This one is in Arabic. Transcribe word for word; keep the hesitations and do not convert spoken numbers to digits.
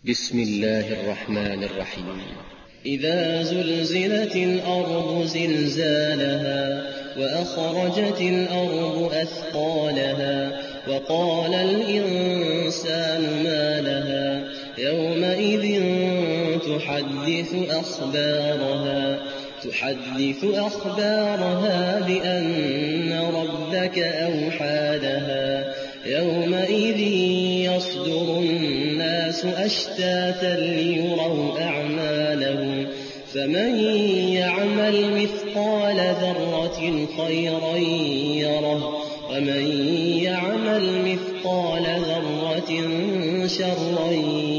بسم الله الرحمن الرحيم. إذا زلزلت الأرض زلزالها وأخرجت الأرض أثقالها وقال الإنسان ما لها يومئذ تحدث أخبارها تحدث أخبارها بأن ربك أوحى لها يومئذ يصدر الناس أشتاتا ليروا أعمالهم فمن يعمل مثقال ذرة خيرا يره ومن يعمل مثقال ذرة شرا